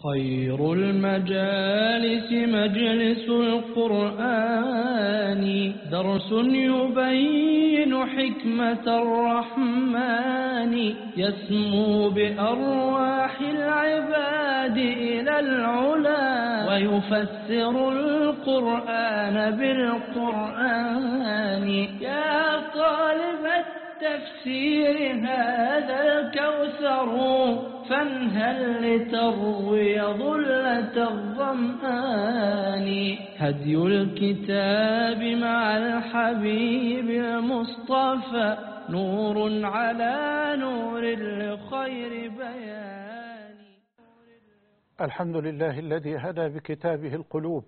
خير المجالس مجلس القرآن، درس يبين حكمة الرحمن، يسمو بأرواح العباد إلى العلا، ويفسر القرآن بالقرآن. يا طالب التفسير هذا الكوثر، فانهل لتروي ظلة الظمآن. هدي الكتاب مع الحبيب المصطفى، نور على نور لخير بيان. الحمد لله الذي هدى بكتابه القلوب،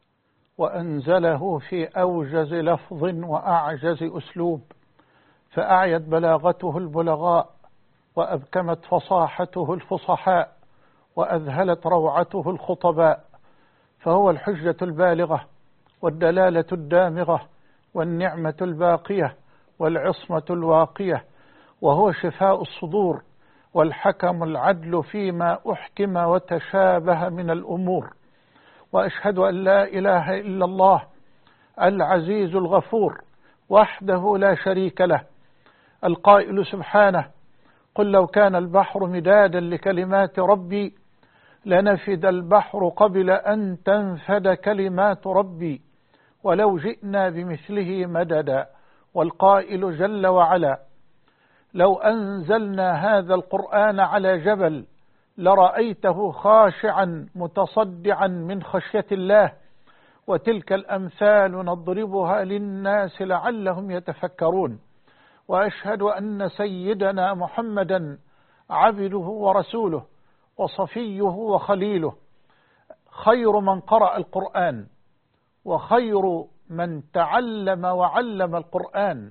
وأنزله في أوجز لفظ وأعجز أسلوب، فأعيت بلاغته البلغاء، وأبكمت فصاحته الفصحاء، وأذهلت روعته الخطباء. فهو الحجة البالغة، والدلالة الدامغة، والنعمة الباقية، والعصمة الواقية، وهو شفاء الصدور، والحكم العدل فيما أحكم وتشابه من الأمور. وأشهد أن لا إله إلا الله العزيز الغفور، وحده لا شريك له، القائل سبحانه: قل لو كان البحر مدادا لكلمات ربي لنفد البحر قبل أن تنفد كلمات ربي ولو جئنا بمثله مددا. والقائل جل وعلا: لو أنزلنا هذا القرآن على جبل لرأيته خاشعا متصدعا من خشية الله. وتلك الأمثال نضربها للناس لعلهم يتفكرون. وأشهد أن سيدنا محمدا عبده ورسوله، وصفيه وخليله، خير من قرأ القرآن، وخير من تعلم وعلم القرآن،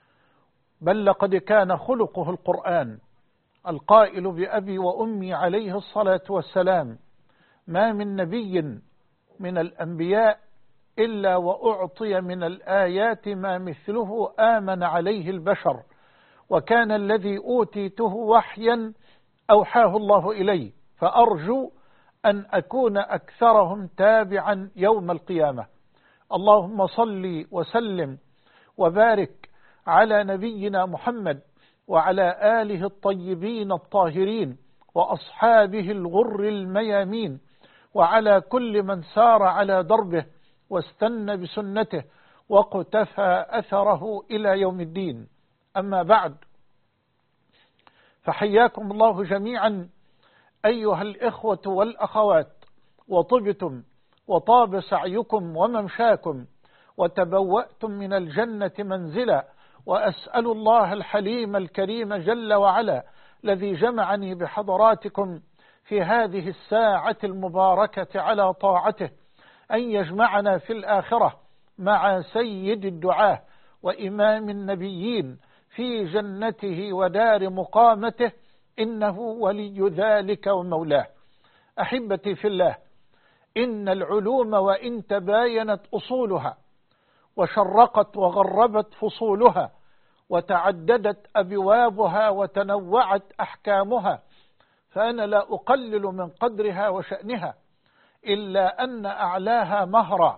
بل لقد كان خلقه القرآن. القائل بأبي وأمي عليه الصلاة والسلام: ما من نبي من الأنبياء إلا وأعطي من الآيات ما مثله آمن عليه البشر، وكان الذي أوتيته وحيا أوحاه الله إلي، فأرجو أن أكون أكثرهم تابعا يوم القيامة. اللهم صل وسلم وبارك على نبينا محمد، وعلى آله الطيبين الطاهرين، وأصحابه الغر الميامين، وعلى كل من سار على دربه واستنى بسنته وقتفى أثره إلى يوم الدين. أما بعد، فحياكم الله جميعا أيها الإخوة والأخوات، وطبتم وطاب سعيكم وممشاكم، وتبوأتم من الجنة منزلا. وأسأل الله الحليم الكريم جل وعلا الذي جمعني بحضراتكم في هذه الساعة المباركة على طاعته أن يجمعنا في الآخرة مع سيد الدعاة وإمام النبيين في جنته ودار مقامته، إنه ولي ذلك ومولاه. أحبتي في الله، إن العلوم وإن تباينت أصولها، وشرقت وغربت فصولها، وتعددت أبوابها، وتنوعت أحكامها، فأنا لا أقلل من قدرها وشأنها، إلا أن أعلاها مهرا،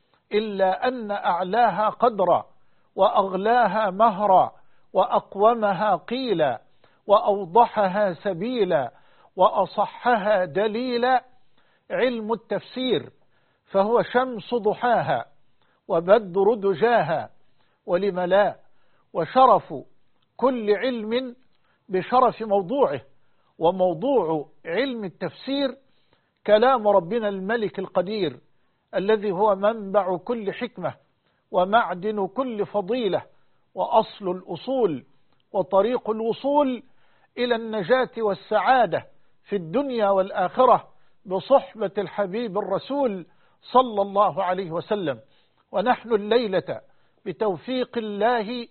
إلا أن أعلاها قدرا، وأغلاها مهرا، وأقومها قيلا، وأوضحها سبيلا، وأصحها دليلا، علم التفسير، فهو شمس ضحاها وبدر دجاها، ولم لا، وشرف كل علم بشرف موضوعه. وموضوع علم التفسير كلام ربنا الملك القدير، الذي هو منبع كل حكمة، ومعدن كل فضيلة، وأصل الأصول، وطريق الوصول إلى النجاة والسعادة في الدنيا والآخرة بصحبة الحبيب الرسول صلى الله عليه وسلم. ونحن الليلة بتوفيق الله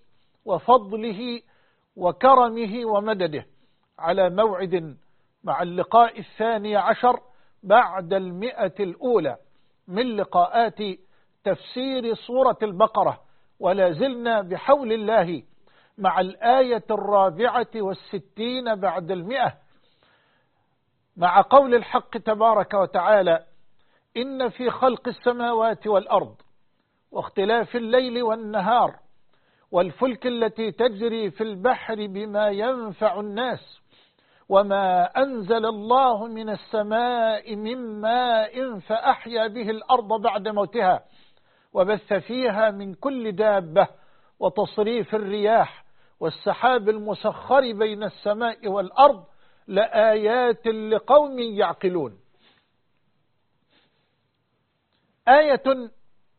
وفضله وكرمه ومدده على موعد مع اللقاء 12 بعد 100 الأولى من لقاءات تفسير سورة البقرة، ولا زلنا بحول الله مع الآية 64 بعد 100 مع قول الحق تبارك وتعالى: إن في خلق السماوات والأرض واختلاف الليل والنهار والفلك التي تجري في البحر بما ينفع الناس وما أنزل الله من السماء من ماء فأحيا به الأرض بعد موتها وبث فيها من كل دابة وتصريف الرياح والسحاب المسخر بين السماء والأرض لآيات لقوم يعقلون. آية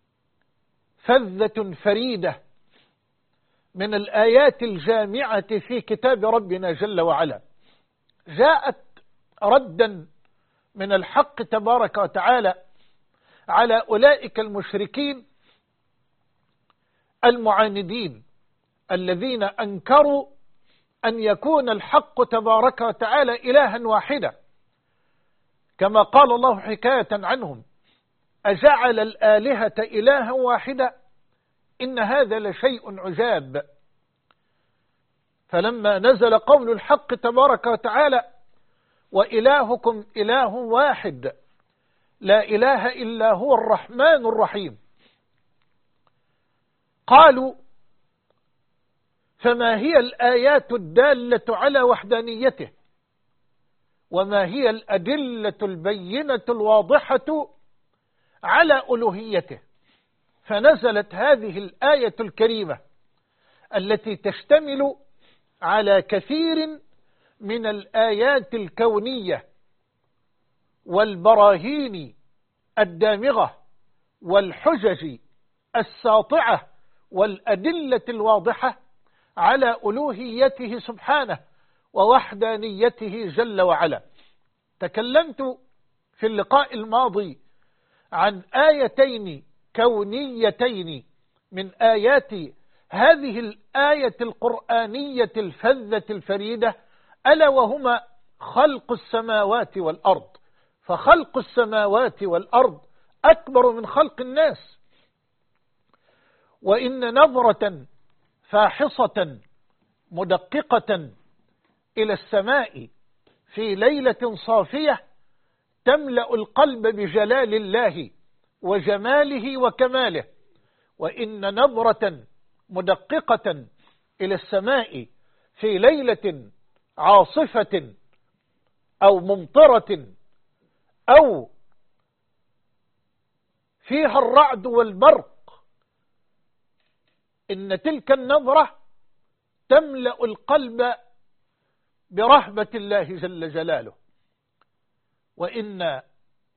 فذة فريدة من الآيات الجامعة في كتاب ربنا جل وعلا، جاءت ردا من الحق تبارك وتعالى على أولئك المشركين المعاندين الذين أنكروا أن يكون الحق تبارك وتعالى إلها واحدا، كما قال الله حكاية عنهم: أجعل الآلهة إلها واحدا إن هذا لشيء عجاب. فلما نزل قول الحق تبارك وتعالى: وإلهكم إله واحد لا إله إلا هو الرحمن الرحيم، قالوا: فما هي الآيات الدالة على وحدانيته وما هي الأدلة البينة الواضحة على ألوهيته؟ فنزلت هذه الآية الكريمة التي تشتمل على كثير من الآيات الكونية والبراهين الدامغة والحجج الساطعة والأدلة الواضحة على ألوهيته سبحانه ووحدانيته جل وعلا. تكلمت في اللقاء الماضي عن آيتين كونيتين من آيات هذه الآية القرآنية الفذة الفريدة، ألا وهما خلق السماوات والأرض. فخلق السماوات والأرض أكبر من خلق الناس، وإن نظرة فاحصة مدققة إلى السماء في ليلة صافية تملأ القلب بجلال الله وجماله وكماله، وإن نظرة مدققة إلى السماء في ليلة عاصفة أو ممطرة أو فيها الرعد والبرق، إن تلك النظرة تملأ القلب برهبة الله جل جلاله. وإن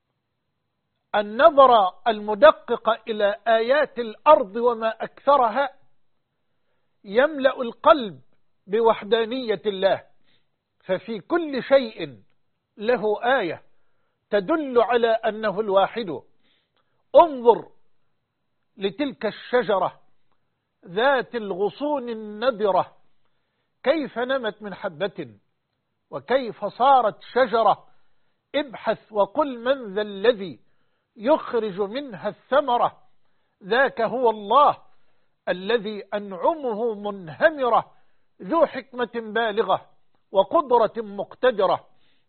النظر المدقق إلى آيات الأرض وما أكثرها يملأ القلب بوحدانية الله، ففي كل شيء له آية تدل على أنه الواحد. انظر لتلك الشجرة ذات الغصون النضرة كيف نمت من حبة وكيف صارت شجرة. ابحث وقل من ذا الذي يخرج منها الثمرة، ذاك هو الله الذي أنعمه منهمرة ذو حكمة بالغة وقدرة مقتدرة.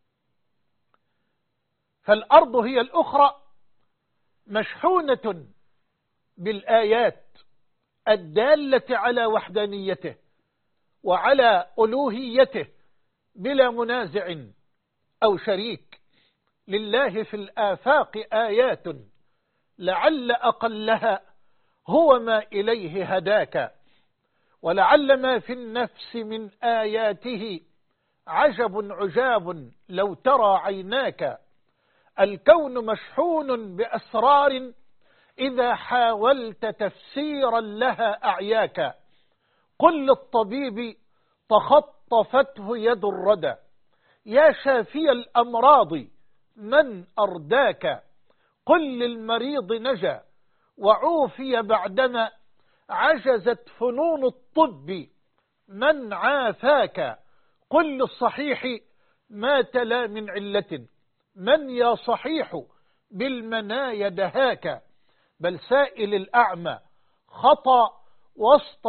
فالأرض هي الأخرى مشحونة بالآيات الدالة على وحدانيته وعلى ألوهيته بلا منازع أو شريك. لله في الآفاق آيات لعل أقلها هو ما إليه هداك، ولعل ما في النفس من آياته عجب عجاب لو ترى عيناك. الكون مشحون بأسرار إذا حاولت تفسيرا لها أعياك. قل للطبيب تخطفته يد الردى يا شافي الأمراض من أرداك. قل للمريض نجا وعوفي بعدما عجزت فنون الطب من عافاك. قل للصحيح ما تلا من علة من يا صحيح بالمنايا دهاك. بل سائل الأعمى خطأ وسط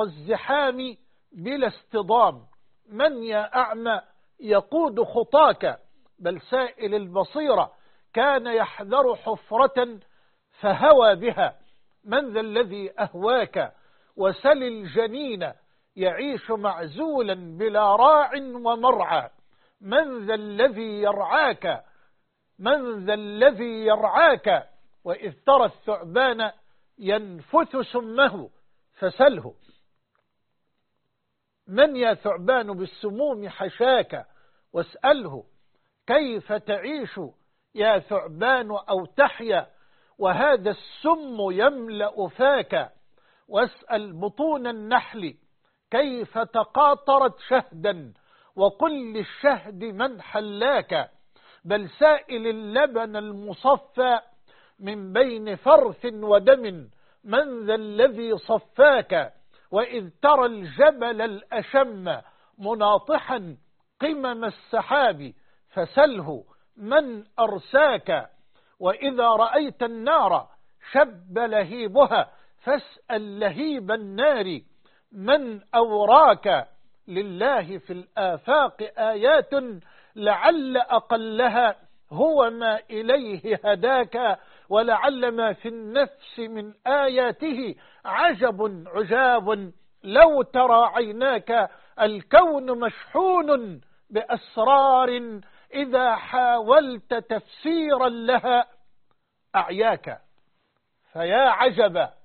الزحام بلا اصطدام من يا أعمى يقود خطاك. بل سائل البصيرة كان يحذر حفرة فهوى بها. من ذا الذي أهواك وسل الجنين يعيش معزولا بلا راع ومرعى. من ذا الذي يرعاك، من ذا الذي يرعاك وإذ ترى الثعبان ينفث سمه فسله. من يا ثعبان بالسموم حشاك واسأله. كيف تعيش يا ثعبان أو تحيا وهذا السم يملأ فاك. واسأل بطون النحل كيف تقاطرت شهدا وقل للشهد من حلاك. بل سائل اللبن المصفى من بين فرث ودم. من ذا الذي صفاك وإذ ترى الجبل الأشم مناطحا قمم السحاب فسله من أرساك. وإذا رأيت النار شب لهيبها فاسأل لهيب النار من أوراك. لله في الآفاق آيات لعل أقلها هو ما إليه هداك. ولعل ما في النفس من آياته عجب عجاب لو ترى عيناك. الكون مشحون بأسرار إذا حاولت تفسيرا لها أعياك. فيا عجبا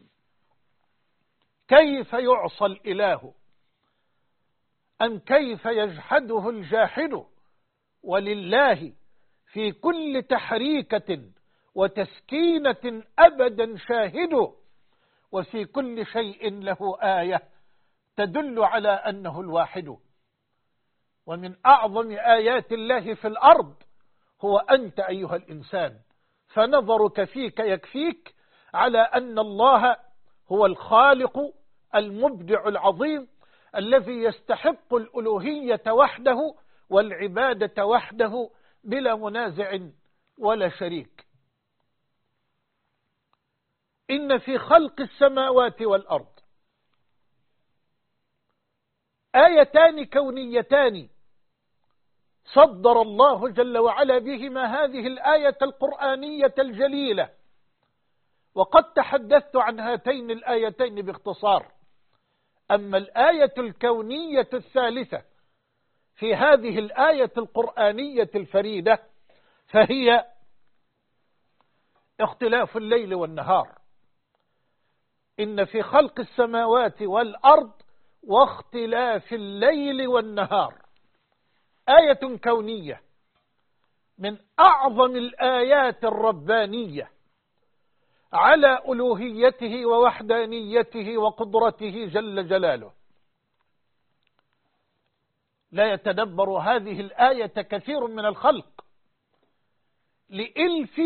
كيف يعصى الإله أم كيف يجحده الجاحد. ولله في كل تحريكة وتسكينة أبدا شاهد. وفي كل شيء له آية تدل على أنه الواحد. ومن أعظم آيات الله في الأرض هو أنت أيها الإنسان. فنظرك فيك يكفيك على أن الله هو الخالق المبدع العظيم الذي يستحق الألوهية وحده والعبادة وحده بلا منازع ولا شريك. إن في خلق السماوات والأرض آيتان كونيتان صدر الله جل وعلا بهما هذه الآية القرآنية الجليلة. وقد تحدثت عن هاتين الآيتين باختصار. أما الآية الكونية الثالثة في هذه الآية القرآنية الفريدة فهي اختلاف الليل والنهار. إن في خلق السماوات والأرض واختلاف الليل والنهار آية كونية من أعظم الآيات الربانية على ألوهيته ووحدانيته وقدرته جل جلاله. لا يتدبر هذه الآية كثير من الخلق لإلف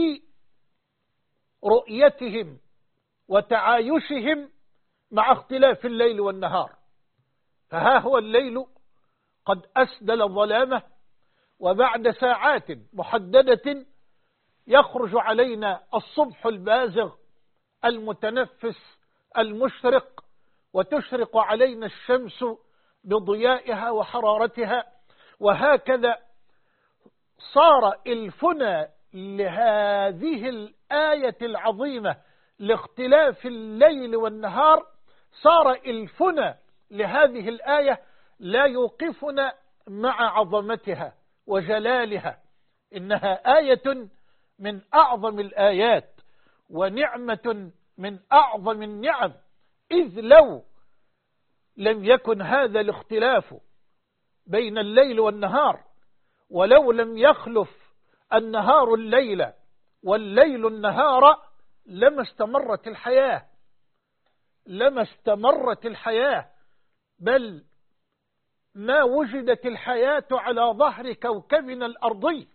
رؤيتهم وتعايشهم مع اختلاف الليل والنهار. فها هو الليل قد أسدل ظلامه وبعد ساعات محددة يخرج علينا الصبح البازغ المتنفس المشرق وتشرق علينا الشمس بضيائها وحرارتها. وهكذا صار الفنا لهذه الآية العظيمة لاختلاف الليل والنهار، صار الفنا لهذه الآية لا يوقفنا مع عظمتها وجلالها. إنها آية من أعظم الآيات ونعمة من أعظم النعم. إذ لو لم يكن هذا الاختلاف بين الليل والنهار، ولو لم يخلف النهار الليل والليل النهار، لما استمرت الحياة، لما استمرت الحياة، بل ما وجدت الحياة على ظهر كوكبنا الأرضي.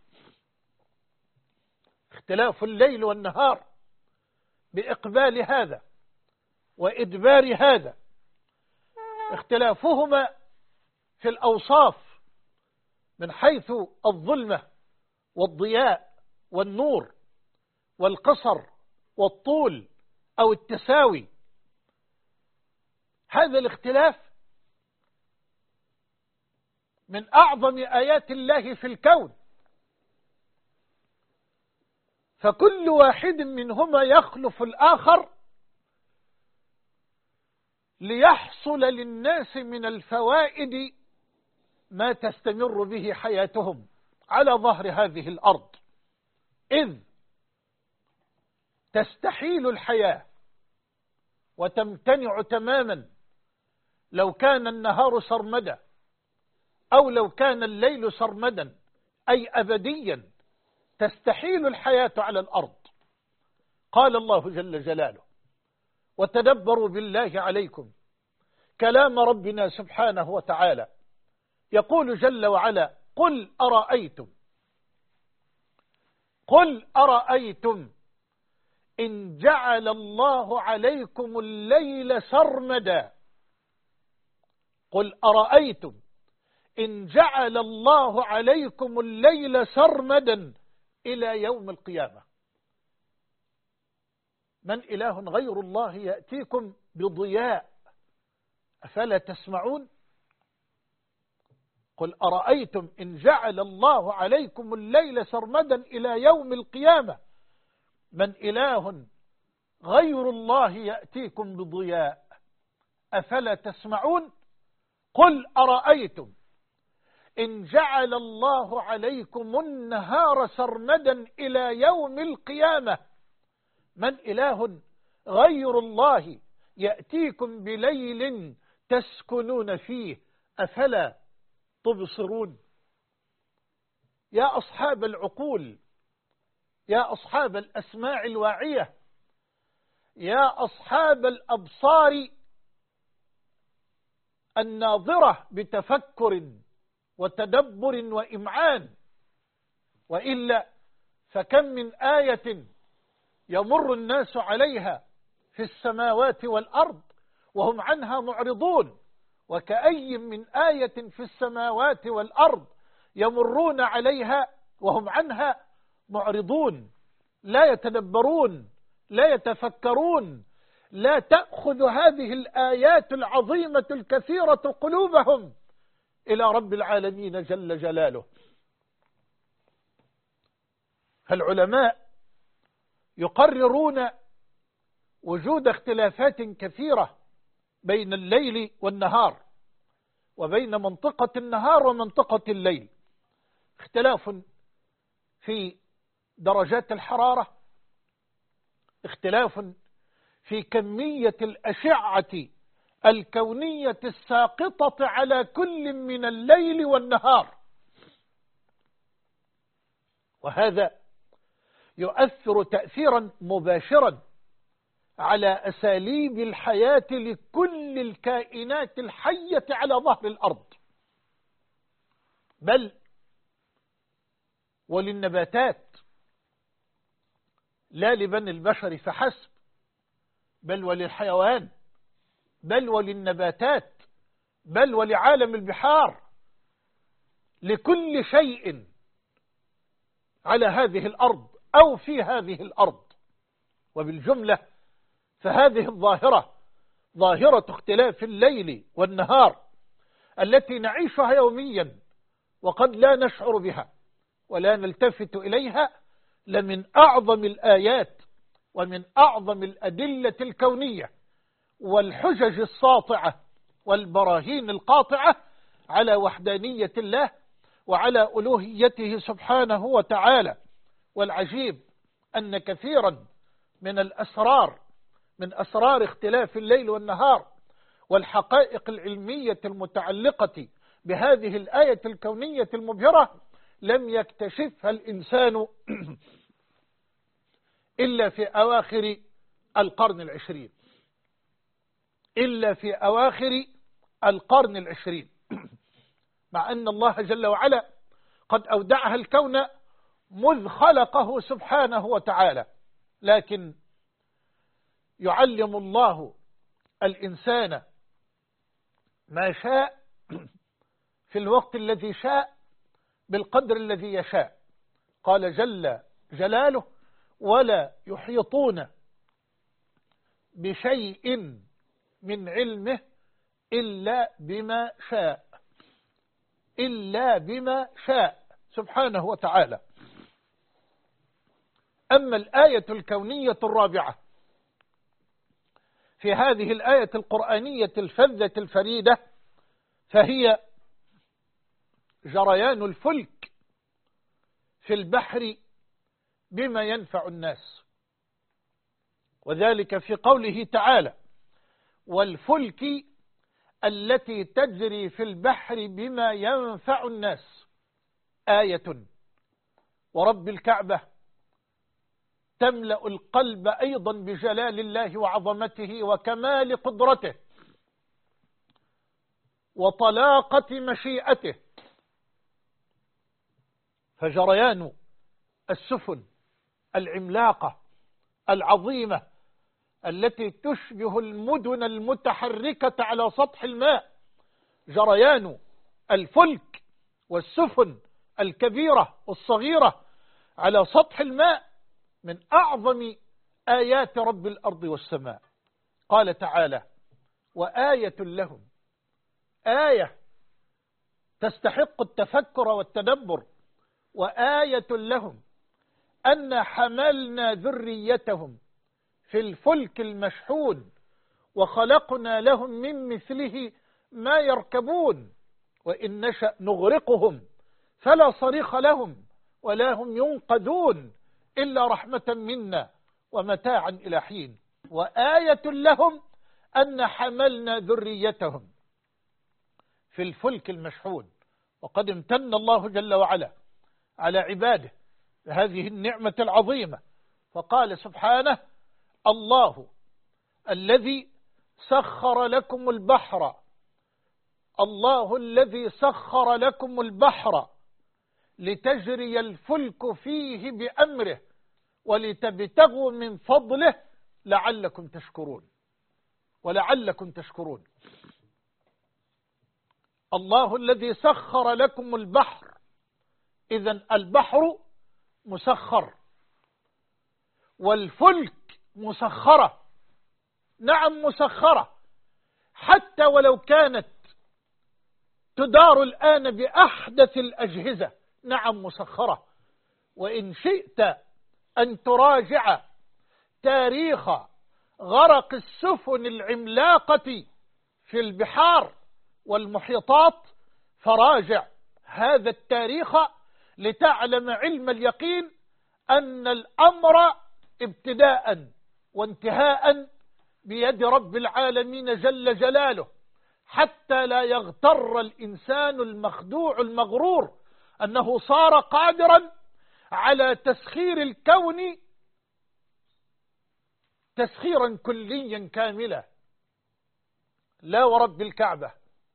اختلاف الليل والنهار بإقبال هذا وإدبار هذا، اختلافهما في الأوصاف من حيث الظلمة والضياء والنور والقصر والطول أو التساوي. هذا الاختلاف من أعظم آيات الله في الكون، فكل واحد منهما يخلف الآخر ليحصل للناس من الفوائد ما تستمر به حياتهم على ظهر هذه الأرض، إذ تستحيل الحياة وتمتنع تماما لو كان النهار سرمدا أو لو كان الليل سرمدا، أي أبديا تستحيل الحياة على الأرض. قال الله جل جلاله: وتدبروا بالله عليكم كلام ربنا سبحانه وتعالى، يقول جل وعلا: قل أرأيتم إن جعل الله عليكم الليل سرمدا. قل أرأيتم إن جعل الله عليكم الليل سرمدا إلى يوم القيامة من إله غير الله يأتيكم بضياء أفلا تسمعون؟ قل أرأيتم إن جعل الله عليكم الليل سرمدا إلى يوم القيامة من إله غير الله يأتيكم بضياء أفلا تسمعون؟ قل أرأيتم إن جعل الله عليكم النهار سرمدا إلى يوم القيامة من إله غير الله يأتيكم بليل تسكنون فيه أفلا تبصرون؟ يا أصحاب العقول، يا أصحاب الأسماع الواعية، يا أصحاب الأبصار الناظرة بتفكر وتدبر وإمعان، وإلا فكم من آية يمر الناس عليها في السماوات والأرض وهم عنها معرضون، وكأي من آية في السماوات والأرض يمرون عليها وهم عنها معرضون، لا يتدبرون، لا يتفكرون، لا تأخذ هذه الآيات العظيمة الكثيرة قلوبهم إلى رب العالمين جل جلاله. فالعلماء يقررون وجود اختلافات كثيرة بين الليل والنهار، وبين منطقة النهار ومنطقة الليل، اختلاف في درجات الحرارة، اختلاف في كمية الأشعة الكونية الساقطة على كل من الليل والنهار، وهذا يؤثر تأثيرا مباشرا على أساليب الحياة لكل الكائنات الحية على ظهر الأرض، بل وللنباتات، لا لبني البشر فحسب، بل وللحيوان، بل وللنباتات، بل ولعالم البحار، لكل شيء على هذه الأرض أو في هذه الأرض. وبالجملة فهذه الظاهرة، ظاهرة اختلاف الليل والنهار التي نعيشها يوميا وقد لا نشعر بها ولا نلتفت إليها، لمن أعظم الآيات ومن أعظم الأدلة الكونية والحجج الساطعة والبراهين القاطعة على وحدانية الله وعلى ألوهيته سبحانه وتعالى. والعجيب أن كثيرا من الأسرار، من أسرار اختلاف الليل والنهار والحقائق العلمية المتعلقة بهذه الآية الكونية المبهرة، لم يكتشفها الإنسان إلا في أواخر القرن العشرين، إلا في أواخر القرن العشرين، مع أن الله جل وعلا قد أودعها الكون مذ خلقه سبحانه وتعالى، لكن يعلم الله الإنسان ما شاء في الوقت الذي شاء بالقدر الذي يشاء. قال جل جلاله: ولا يحيطون بشيء من علمه إلا بما شاء، إلا بما شاء سبحانه وتعالى. أما الآية الكونية الرابعة في هذه الآية القرآنية الفذة الفريدة فهي جريان الفلك في البحر بما ينفع الناس، وذلك في قوله تعالى: والفلك التي تجري في البحر بما ينفع الناس. آية ورب الكعبة تملأ القلب أيضا بجلال الله وعظمته وكمال قدرته وطلاقة مشيئته. فجريان السفن العملاقة العظيمة التي تشبه المدن المتحركة على سطح الماء، جريان الفلك والسفن الكبيرة والصغيرة على سطح الماء من أعظم آيات رب الأرض والسماء. قال تعالى: وآية لهم، آية تستحق التفكر والتدبر، وآية لهم أن حملنا ذريتهم في الفلك المشحون وخلقنا لهم من مثله ما يركبون وإن نشأ نغرقهم فلا صريخ لهم ولا هم ينقذون إلا رحمة منا ومتاعا إلى حين. وآية لهم أن حملنا ذريتهم في الفلك المشحون. وقد امتن الله جل وعلا على عباده بهذه النعمة العظيمة، فقال سبحانه: الله الذي سخر لكم البحر، الله الذي سخر لكم البحر لتجري الفلك فيه بأمره ولتبتغوا من فضله لعلكم تشكرون. ولعلكم تشكرون. الله الذي سخر لكم البحر، إذن البحر مسخر والفلك مسخرة. نعم مسخرة، حتى ولو كانت تدار الآن بأحدث الأجهزة، نعم مسخرة. وإن شئت أن تراجع تاريخ غرق السفن العملاقة في البحار والمحيطات فراجع هذا التاريخ لتعلم علم اليقين أن الأمر ابتداء وانتهاء بيد رب العالمين جل جلاله، حتى لا يغتر الإنسان المخدوع المغرور أنه صار قادرا على تسخير الكون تسخيرا كليا كاملا. لا ورب الكعبة،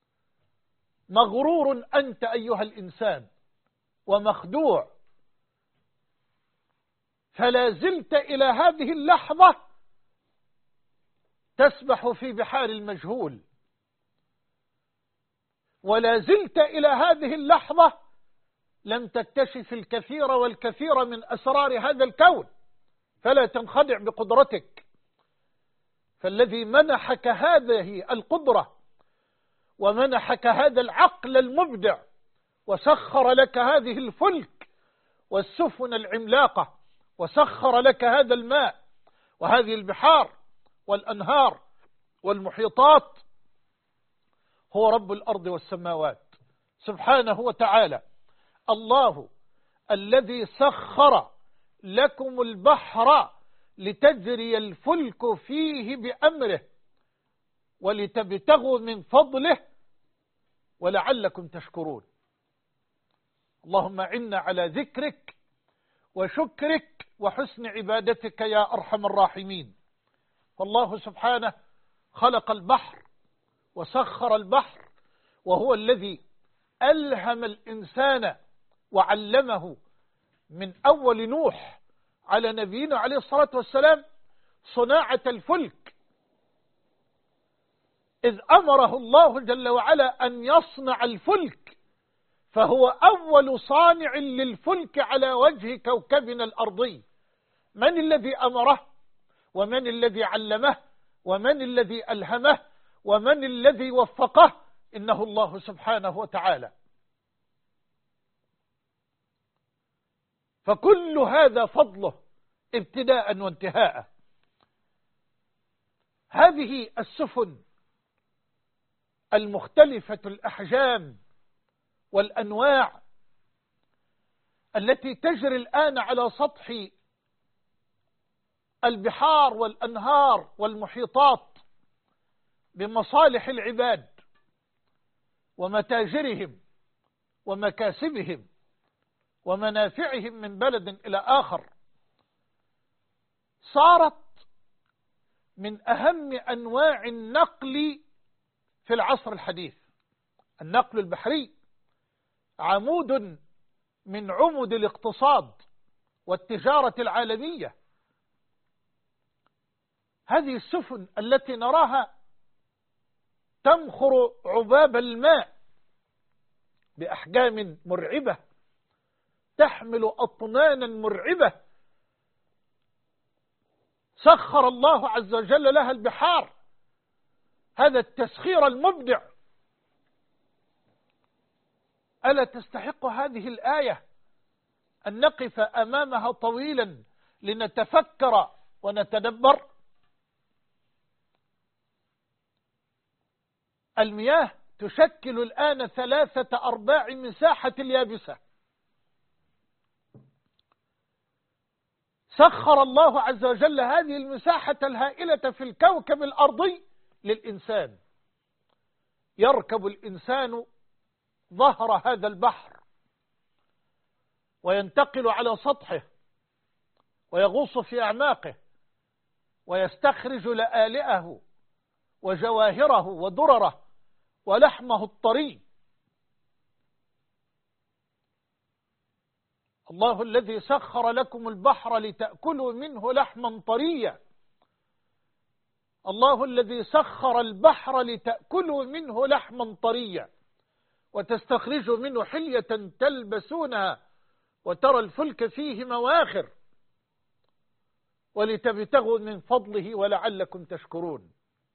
مغرور أنت أيها الإنسان ومخدوع، فلا زلت إلى هذه اللحظة تسبح في بحار المجهول، ولا زلت إلى هذه اللحظة لم تكتشف الكثير والكثير من أسرار هذا الكون، فلا تنخدع بقدرتك. فالذي منحك هذه القدرة ومنحك هذا العقل المبدع وسخر لك هذه الفلك والسفن العملاقة وسخر لك هذا الماء وهذه البحار والأنهار والمحيطات هو رب الأرض والسماوات سبحانه وتعالى. الله الذي سخر لكم البحر لتجري الفلك فيه بأمره ولتبتغوا من فضله ولعلكم تشكرون. اللهم عنا على ذكرك وشكرك وحسن عبادتك يا أرحم الراحمين. فالله سبحانه خلق البحر وسخر البحر، وهو الذي ألهم الإنسان وعلمه من أول نوح على نبينا عليه الصلاة والسلام صناعة الفلك، إذ أمره الله جل وعلا أن يصنع الفلك، فهو أول صانع للفلك على وجه كوكبنا الأرضي. من الذي أمره؟ ومن الذي علمه؟ ومن الذي ألهمه؟ ومن الذي وفقه؟ إنه الله سبحانه وتعالى. فكل هذا فضله ابتداء وانتهاء. هذه السفن المختلفة الأحجام والأنواع التي تجري الآن على سطح البحار والأنهار والمحيطات بمصالح العباد ومتاجرهم ومكاسبهم ومنافعهم من بلد إلى آخر، صارت من أهم أنواع النقل في العصر الحديث. النقل البحري عمود من عمود الاقتصاد والتجارة العالمية. هذه السفن التي نراها تمخر عباب الماء بأحجام مرعبة، تحمل أطنانا مرعبة، سخر الله عز وجل لها البحار، هذا التسخير المبدع. ألا تستحق هذه الآية أن نقف أمامها طويلا لنتفكر ونتدبر؟ المياه تشكل الآن 3/4 مساحة اليابسة. سخر الله عز وجل هذه المساحة الهائلة في الكوكب الأرضي للإنسان. يركب الإنسان ظهر هذا البحر وينتقل على سطحه ويغوص في أعماقه ويستخرج لآلئه وجواهره ودرره ولحمه الطري. الله الذي سخر لكم البحر لتأكلوا منه لحما طريا. الله الذي سخر البحر لتأكلوا منه لحما طريا وتستخرجوا منه حلية تلبسونها وترى الفلك فيه مواخر ولتبتغوا من فضله ولعلكم تشكرون.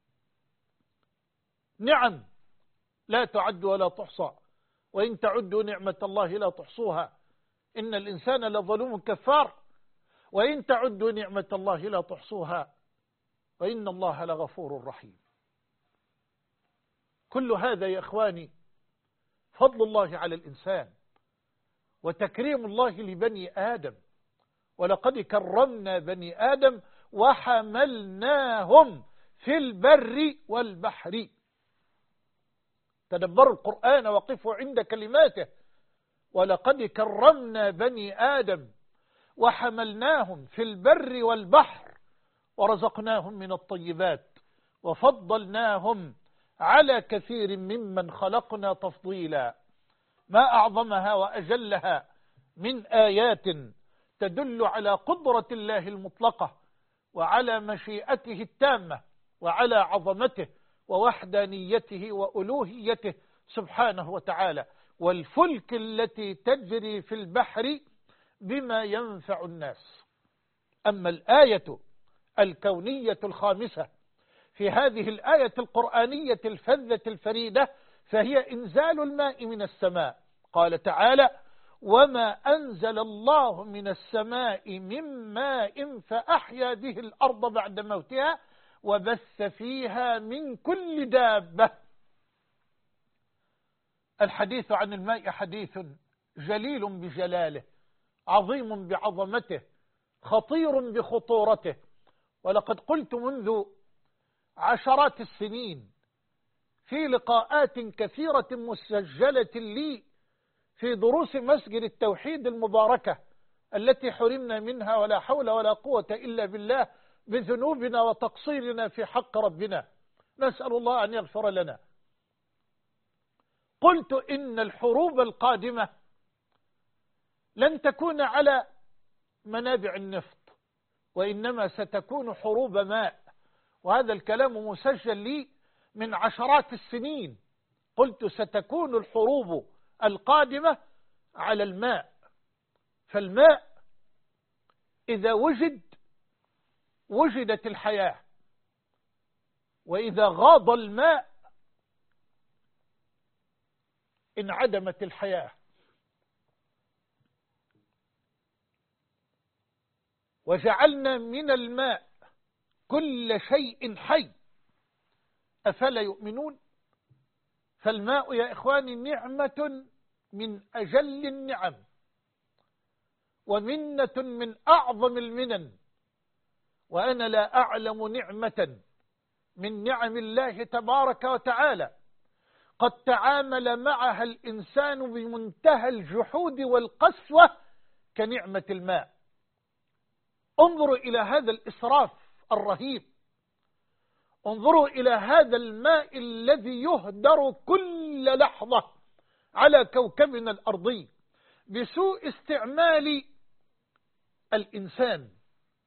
نعم لا تعد ولا تحصى، وإن تعدوا نعمة الله لا تحصوها، إن الإنسان لظلوم كفار. وإن تعدوا نعمة الله لا تحصوها، وإن الله لغفور رحيم. كل هذا يا إخواني فضل الله على الإنسان وتكريم الله لبني آدم. ولقد كرمنا بني آدم وحملناهم في البر والبحر. تدبروا القرآن وقفوا عند كلماته. ولقد كرمنا بني آدم وحملناهم في البر والبحر ورزقناهم من الطيبات وفضلناهم على كثير ممن خلقنا تفضيلا. ما أعظمها وأجلها من آيات تدل على قدرة الله المطلقة وعلى مشيئته التامة وعلى عظمته ووحدانيته وألوهيته سبحانه وتعالى. والفلك التي تجري في البحر بما ينفع الناس. أما الآية الكونية الخامسة في هذه الآية القرآنية الفذة الفريدة فهي إنزال الماء من السماء. قال تعالى: وما أنزل الله من السماء من ماء فأحيا به الأرض بعد موتها وبث فيها من كل دابة. الحديث عن الماء حديث جليل بجلاله، عظيم بعظمته، خطير بخطورته. ولقد قلت منذ عشرات السنين في لقاءات كثيرة مسجلة لي في دروس مسجد التوحيد المباركة التي حرمنا منها ولا حول ولا قوة إلا بالله بذنوبنا وتقصيرنا في حق ربنا، نسأل الله أن يغفر لنا. قلت إن الحروب القادمة لن تكون على منابع النفط، وإنما ستكون حروب ماء. وهذا الكلام مسجل لي من عشرات السنين. قلت ستكون الحروب القادمة على الماء. فالماء إذا وجدت الحياة، وإذا غاض الماء انعدمت الحياة. وجعلنا من الماء كل شيء حي أفلا يؤمنون. فالماء يا إخواني نعمة من أجل النعم ومنة من أعظم المنن، وأنا لا أعلم نعمة من نعم الله تبارك وتعالى قد تعامل معها الإنسان بمنتهى الجحود والقسوة كنعمة الماء. انظروا إلى هذا الإسراف الرهيب، انظروا إلى هذا الماء الذي يهدر كل لحظة على كوكبنا الأرضي بسوء استعمال الإنسان.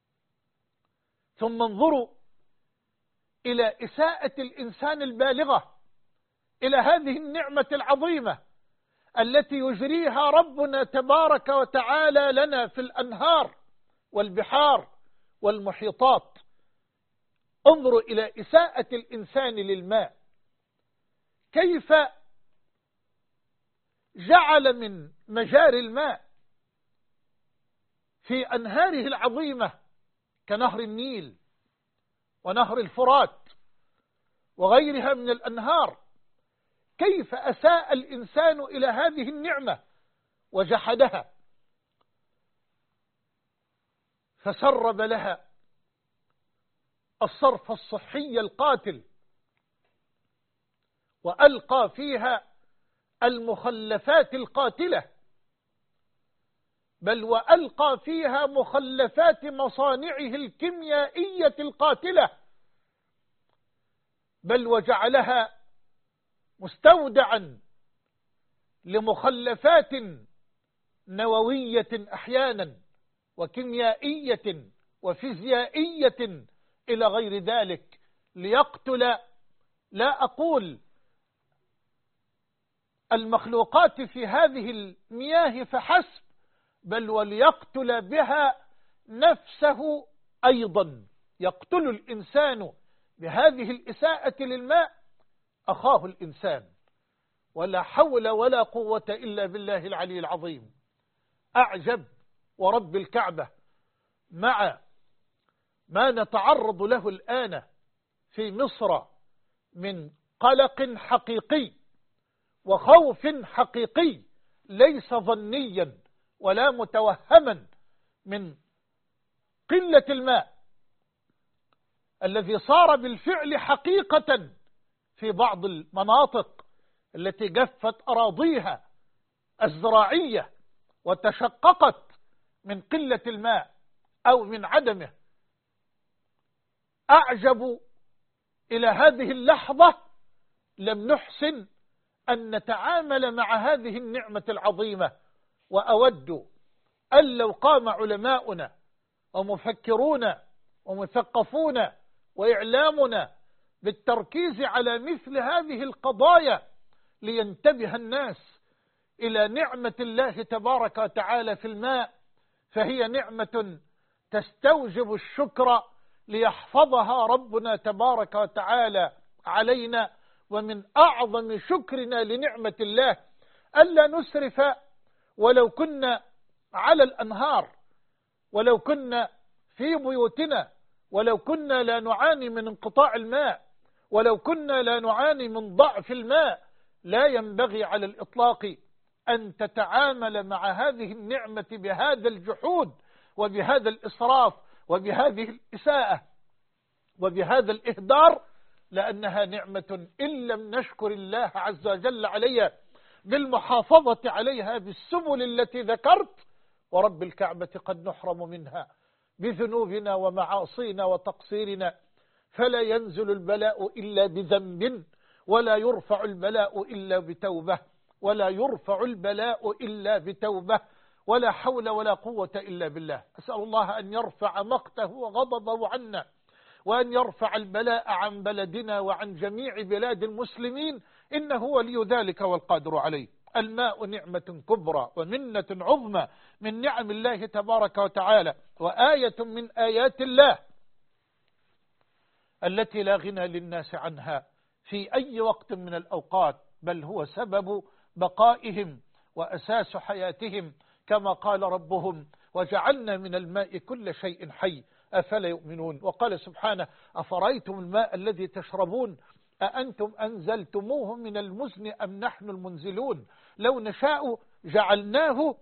ثم انظروا إلى إساءة الإنسان البالغة إلى هذه النعمة العظيمة التي يجريها ربنا تبارك وتعالى لنا في الأنهار والبحار والمحيطات. انظروا إلى إساءة الإنسان للماء، كيف جعل من مجاري الماء في أنهاره العظيمة كنهر النيل ونهر الفرات وغيرها من الأنهار، كيف أساء الإنسان إلى هذه النعمة وجحدها، فسرب لها الصرف الصحي القاتل وألقى فيها المخلفات القاتلة، بل وألقى فيها مخلفات مصانعه الكيميائية القاتلة، بل وجعلها مستودعا لمخلفات نووية أحيانا وكيميائية وفيزيائية إلى غير ذلك، ليقتل لا أقول المخلوقات في هذه المياه فحسب، بل وليقتل بها نفسه أيضا. يقتل الإنسان بهذه الإساءة للماء أخاه الإنسان، ولا حول ولا قوة إلا بالله العلي العظيم. أعجب ورب الكعبة مع ما نتعرض له الآن في مصر من قلق حقيقي وخوف حقيقي ليس ظنيا ولا متوهما من قلة الماء الذي صار بالفعل حقيقة في بعض المناطق التي جفت أراضيها الزراعية وتشققت من قلة الماء أو من عدمه. أعجب إلى هذه اللحظة لم نحسن أن نتعامل مع هذه النعمة العظيمة، وأود أن لو قام علماؤنا ومفكرون ومثقفون وإعلامنا بالتركيز على مثل هذه القضايا لينتبه الناس إلى نعمة الله تبارك وتعالى في الماء، فهي نعمة تستوجب الشكر ليحفظها ربنا تبارك وتعالى علينا. ومن أعظم شكرنا لنعمة الله ألا نسرف، ولو كنا على الأنهار، ولو كنا في بيوتنا، ولو كنا لا نعاني من انقطاع الماء، ولو كنا لا نعاني من ضعف الماء، لا ينبغي على الإطلاق أن تتعامل مع هذه النعمة بهذا الجحود وبهذا الإسراف وبهذه الإساءة وبهذا الإهدار، لأنها نعمة إن لم نشكر الله عز وجل عليها بالمحافظة عليها بالسبل التي ذكرت، ورب الكعبة قد نحرم منها بذنوبنا ومعاصينا وتقصيرنا. فلا ينزل البلاء إلا بذنب، ولا يرفع البلاء إلا بتوبة، ولا يرفع البلاء إلا بتوبة، ولا حول ولا قوة إلا بالله. أسأل الله أن يرفع مقته وغضبه عنا، وأن يرفع البلاء عن بلدنا وعن جميع بلاد المسلمين، إنه ولي ذلك والقادر عليه. الماء نعمة كبرى ومنة عظمى من نعم الله تبارك وتعالى، وآية من آيات الله التي لا غنى للناس عنها في أي وقت من الأوقات، بل هو سبب بقائهم وأساس حياتهم، كما قال ربهم: وجعلنا من الماء كل شيء حي أفلا يؤمنون. وقال سبحانه أفرأيتم الماء الذي تشربون أأنتم أنزلتموه من المزن أم نحن المنزلون لو نشاء جعلناه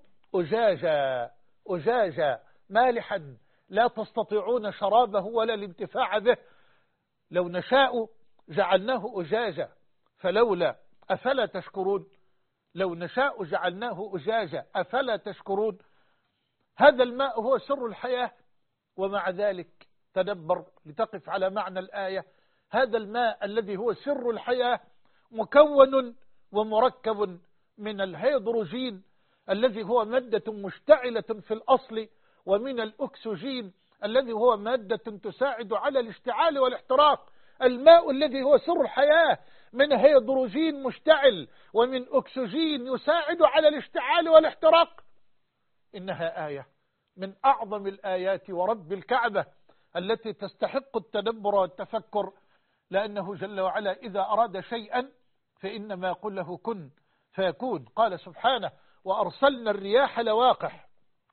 أجاجا مالحا لا تستطيعون شرابه ولا الانتفاع به. لو نشاء جعلناه أجاجا فلولا أفلا تشكرون. لو نشاء جعلناه أجاجا أفلا تشكرون. هذا الماء هو سر الحياة، ومع ذلك تدبر لتقف على معنى الآية. هذا الماء الذي هو سر الحياة مكون ومركب من الهيدروجين الذي هو مادة مشتعلة في الأصل، ومن الأكسجين الذي هو مادة تساعد على الاشتعال والاحتراق. الماء الذي هو سر الحياة من هيدروجين مشتعل ومن أكسجين يساعد على الاشتعال والاحتراق. إنها آية من أعظم الآيات ورب الكعبة التي تستحق التدبر والتفكر، لأنه جل وعلا إذا أراد شيئا فإنما يقول له كن فيكون. قال سبحانه وأرسلنا الرياح لواقح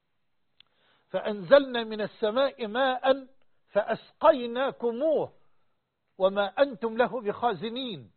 فأنزلنا من السماء ماء فأسقيناكموه وما أنتم له بخازنين.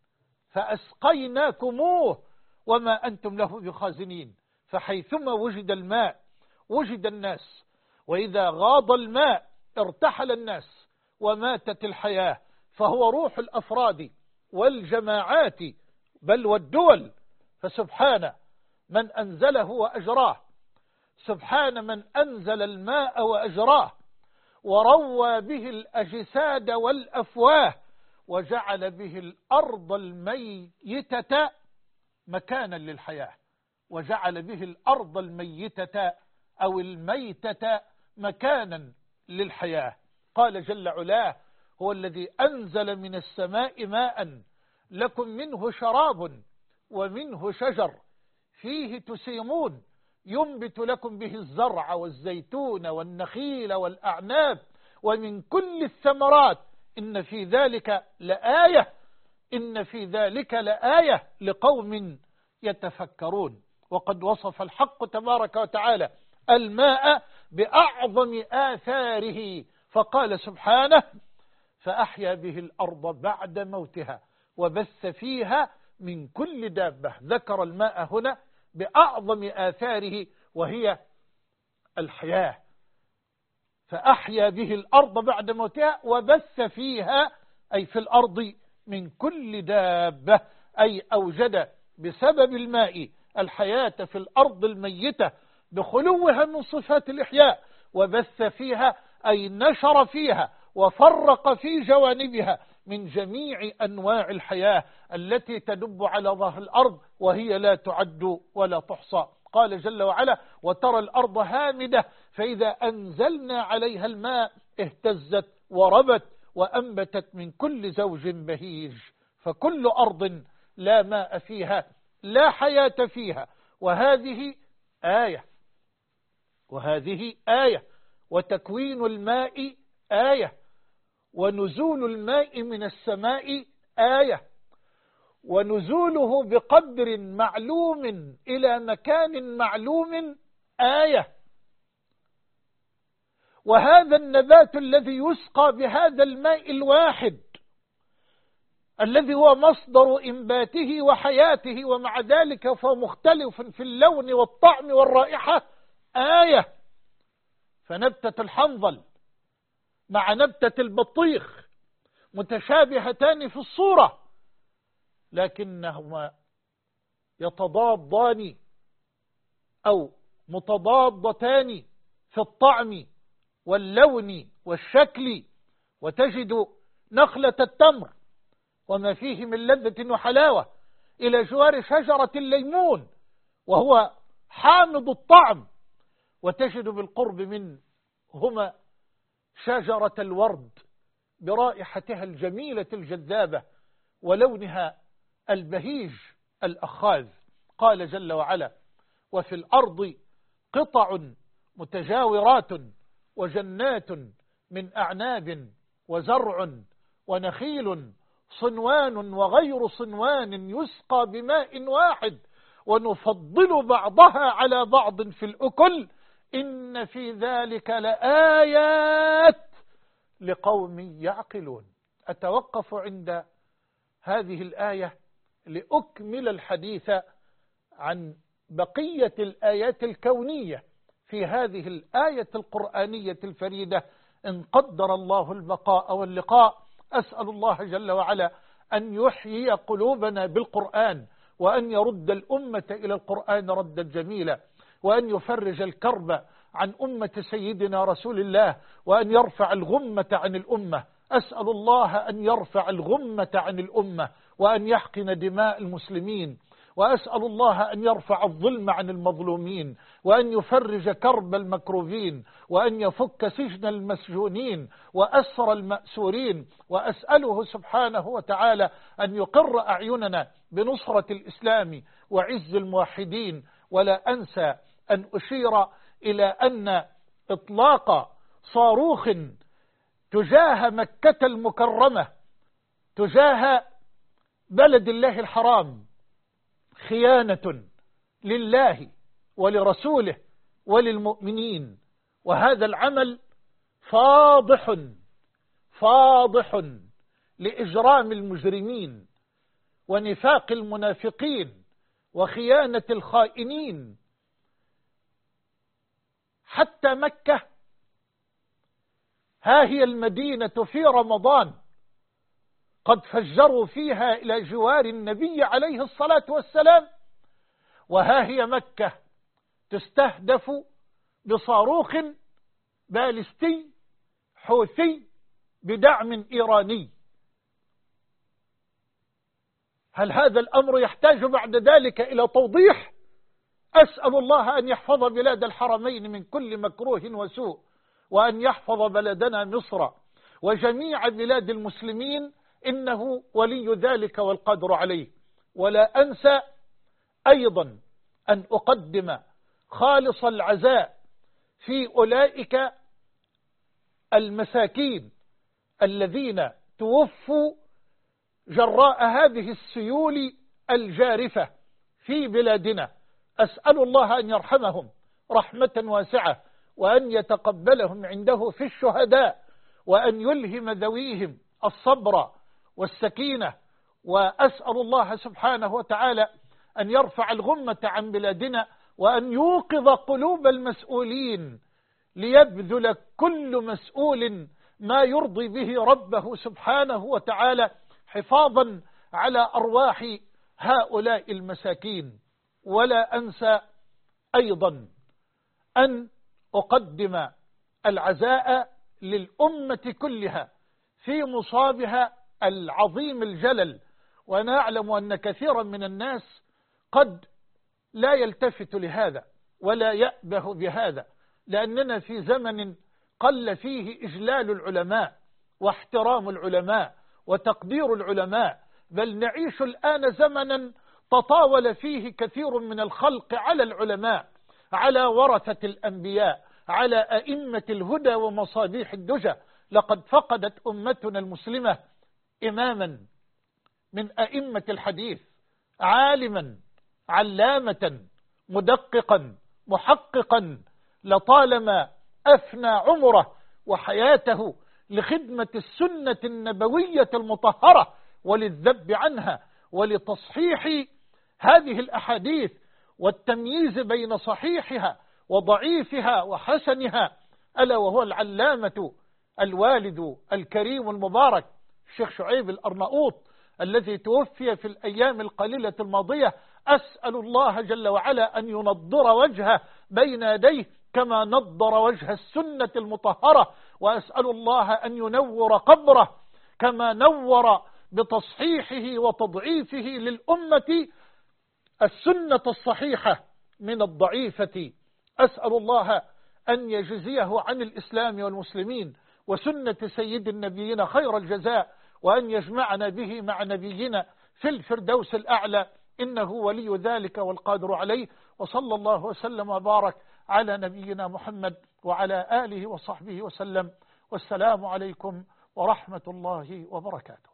فأسقيناكموه وما أنتم له بخازنين. فحيثما وجد الماء وجد الناس، وإذا غاض الماء ارتحل الناس وماتت الحياة. فهو روح الأفراد والجماعات بل والدول. فسبحان من أنزله وأجراه، سبحان من أنزل الماء وأجراه وروى به الأجساد والأفواه وجعل به الأرض الميتة مكانا للحياة. وجعل به الأرض الميتة أو الميتة مكانا للحياة. قال جل علاه هو الذي أنزل من السماء ماء لكم منه شراب ومنه شجر فيه تسيمون ينبت لكم به الزرع والزيتون والنخيل والأعناب ومن كل الثمرات إن في ذلك لآية. إن في ذلك لآية لقوم يتفكرون. وقد وصف الحق تبارك وتعالى الماء بأعظم آثاره فقال سبحانه فأحيا به الأرض بعد موتها وبث فيها من كل دابة. ذكر الماء هنا بأعظم آثاره وهي الحياة. فأحيا به الأرض بعد موتها وبث فيها أي في الأرض من كل دابة، أي أوجد بسبب الماء الحياة في الأرض الميتة بخلوها من صفات الإحياء. وبث فيها أي نشر فيها وفرق في جوانبها من جميع أنواع الحياة التي تدب على ظهر الأرض وهي لا تعد ولا تحصى. قال جل وعلا وترى الأرض هامدة فإذا أنزلنا عليها الماء اهتزت وربت وأنبتت من كل زوج بهيج. فكل أرض لا ماء فيها لا حياة فيها. وهذه آية، وهذه آية. وتكوين الماء آية، ونزول الماء من السماء آية، ونزوله بقدر معلوم إلى مكان معلوم آية. وهذا النبات الذي يسقى بهذا الماء الواحد الذي هو مصدر إنباته وحياته ومع ذلك فهو مختلف في اللون والطعم والرائحة آية. فنبتة الحنظل مع نبتة البطيخ متشابهتان في الصورة لكنهما يتضادان أو متضادتان في الطعم واللون والشكل. وتجد نخلة التمر وما فيه من لذة وحلاوة إلى جوار شجرة الليمون وهو حامض الطعم، وتجد بالقرب منهما شجرة الورد برائحتها الجميلة الجذابة ولونها البهيج الأخاذ. قال جل وعلا وفي الأرض قطع متجاورات وجنات من أعناب وزرع ونخيل صنوان وغير صنوان يسقى بماء واحد ونفضل بعضها على بعض في الأكل إن في ذلك لآيات لقوم يعقلون. أتوقف عند هذه الآية لأكمل الحديث عن بقية الآيات الكونية في هذه الآية القرآنية الفريدة إن قدر الله البقاء واللقاء. أسأل الله جل وعلا أن يحيي قلوبنا بالقرآن، وأن يرد الأمة إلى القرآن ردا جميلا، وأن يفرج الكرب عن أمة سيدنا رسول الله، وأن يرفع الغمة عن الأمة. أسأل الله أن يرفع الغمة عن الأمة، وأن يحقن دماء المسلمين، وأسأل الله أن يرفع الظلم عن المظلومين، وأن يفرج كرب المكروبين، وأن يفك سجن المسجونين وأسر المأسورين. وأسأله سبحانه وتعالى أن يقر أعيننا بنصرة الإسلام وعز الموحدين. ولا أنسى أن أشير إلى أن إطلاق صاروخ تجاه مكة المكرمة تجاه بلد الله الحرام خيانة لله ولرسوله وللمؤمنين، وهذا العمل فاضح لإجرام المجرمين ونفاق المنافقين وخيانة الخائنين. حتى مكة ها هي المدينة في رمضان قد فجروا فيها إلى جوار النبي عليه الصلاة والسلام، وها هي مكة تستهدف بصاروخ باليستي حوثي بدعم إيراني. هل هذا الأمر يحتاج بعد ذلك إلى توضيح؟ أسأل الله أن يحفظ بلاد الحرمين من كل مكروه وسوء، وأن يحفظ بلدنا مصر وجميع بلاد المسلمين، إنه ولي ذلك والقادر عليه. ولا أنسى أيضا أن أقدم خالص العزاء في أولئك المساكين الذين توفوا جراء هذه السيول الجارفة في بلادنا. أسأل الله أن يرحمهم رحمة واسعة، وأن يتقبلهم عنده في الشهداء، وأن يلهم ذويهم الصبر والسكينة. وأسأل الله سبحانه وتعالى أن يرفع الغمة عن بلادنا، وأن يوقظ قلوب المسؤولين ليبذل كل مسؤول ما يرضي به ربه سبحانه وتعالى حفاظا على أرواح هؤلاء المساكين. ولا أنسى أيضا أن أقدم العزاء للأمة كلها في مصابها العظيم الجلل. وأنا أعلم أن كثيرا من الناس قد لا يلتفت لهذا ولا يأبه بهذا، لأننا في زمن قل فيه إجلال العلماء واحترام العلماء وتقدير العلماء، بل نعيش الآن زمنا تطاول فيه كثير من الخلق على العلماء، على ورثة الأنبياء، على أئمة الهدى ومصابيح الدجى. لقد فقدت أمتنا المسلمة إماما من أئمة الحديث، عالما علامة مدققا محققا، لطالما أفنى عمره وحياته لخدمة السنة النبوية المطهرة وللذب عنها ولتصحيح هذه الأحاديث والتمييز بين صحيحها وضعيفها وحسنها، ألا وهو العلامة الوالد الكريم المبارك الشيخ شعيب الأرناؤوط الذي توفي في الأيام القليلة الماضية. أسأل الله جل وعلا أن ينضر وجهه بين يديه كما نضر وجه السنة المطهرة، وأسأل الله أن ينور قبره كما نور بتصحيحه وتضعيفه للأمة السنة الصحيحة من الضعيفة. أسأل الله أن يجزيه عن الإسلام والمسلمين وسنة سيد النبيين خير الجزاء، وأن يجمعنا به مع نبينا في الفردوس الأعلى، إنه ولي ذلك والقادر عليه. وصلى الله وسلم وبارك على نبينا محمد وعلى آله وصحبه وسلم، والسلام عليكم ورحمة الله وبركاته.